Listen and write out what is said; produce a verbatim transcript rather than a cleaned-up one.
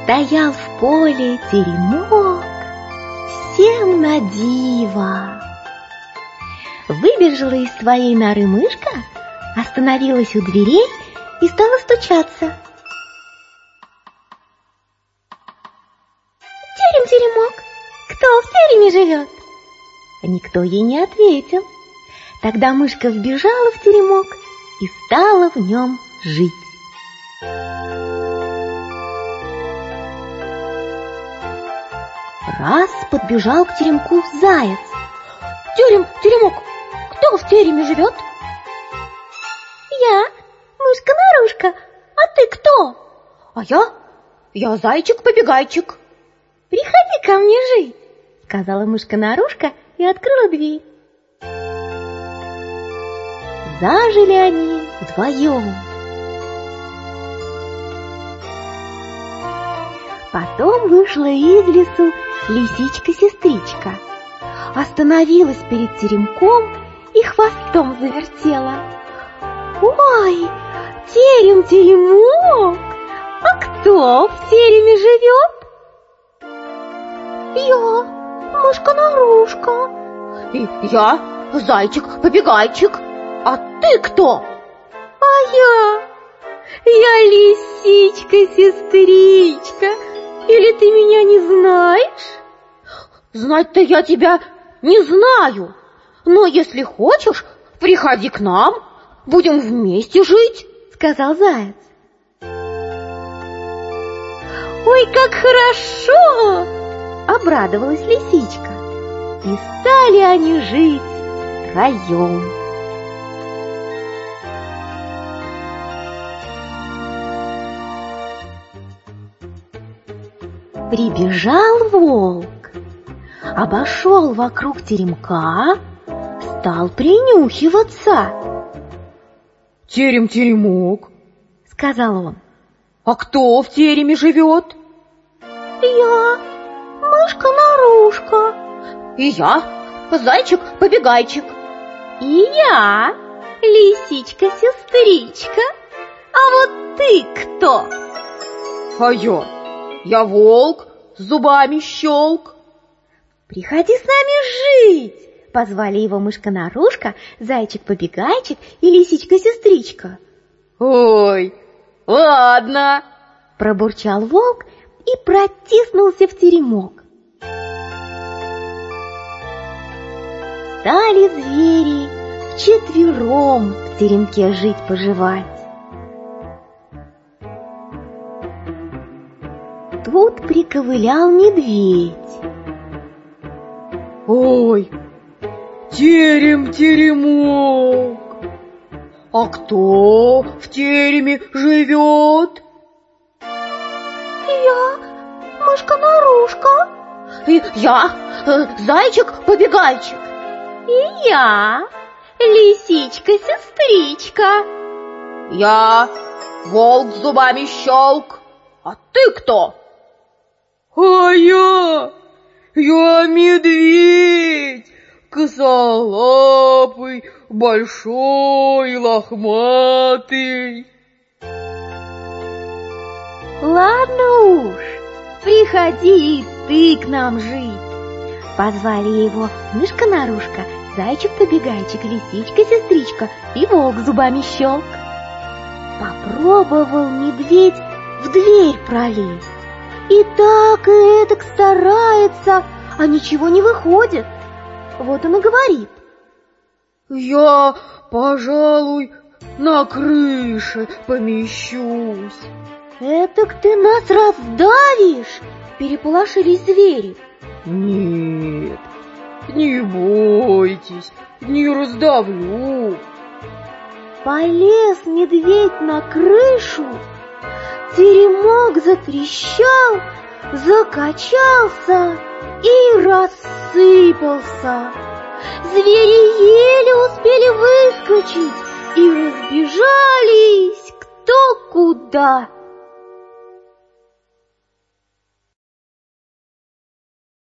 Стоял в поле теремок, всем на диво. Выбежала из своей норы мышка, остановилась у дверей и стала стучаться. Терем-теремок, кто в тереме живет? Никто ей не ответил. Тогда мышка вбежала в теремок и стала в нем жить. Раз подбежал к теремку заяц. Терем, теремок, кто в тереме живет? Я, мышка-нарушка, а ты кто? А я, я зайчик-побегайчик. Приходи ко мне жить, сказала мышка-нарушка и открыла дверь. Зажили они вдвоем. Потом вышла из лесу лисичка-сестричка, остановилась перед теремком и хвостом завертела. Ой, терем-теремок, а кто в тереме живет? Я, мышка-нарушка. И я, зайчик-побегайчик. А ты кто? А я, я лисичка-сестричка. Или ты меня не знаешь? Знать-то я тебя не знаю. Но если хочешь, приходи к нам, будем вместе жить, сказал заяц. Ой, как хорошо! Обрадовалась лисичка. И стали они жить втроем. Прибежал волк, обошел вокруг теремка, стал принюхиваться. «Терем-теремок», — сказал он, — «а кто в тереме живет?» «Я, мышка-нарушка». «И я, зайчик-побегайчик». «И я, лисичка-сестричка. А вот ты кто?» «А я, я волк, с зубами щелк». «Приходи с нами жить», — позвали его мышка-нарушка, зайчик-побегайчик и лисичка-сестричка. «Ой, ладно», — пробурчал волк и протиснулся в теремок. Стали звери вчетвером в теремке жить-поживать. Тут приковылял медведь. Ой, терем-теремок, а кто в тереме живет? Я, мышка-нарушка. И я, зайчик-побегайчик. И я, лисичка-сестричка. Я, волк с зубами щелк. А ты кто? А я, я медведь, косолапый, большой, лохматый. Ладно уж, приходи и ты к нам жить. Позвали его мышка-нарушка, зайчик-побегайчик, лисичка-сестричка и волк с зубами щелк. Попробовал медведь в дверь пролезть. И так и этак старается, а ничего не выходит. Вот он и говорит: я, пожалуй, на крыше помещусь. Этак ты нас раздавишь, переполошились звери. Нет, не бойтесь, не раздавлю. Полез медведь на крышу, теремок затрещал, закачался и рассыпался. Звери еле успели выскочить и разбежались кто куда.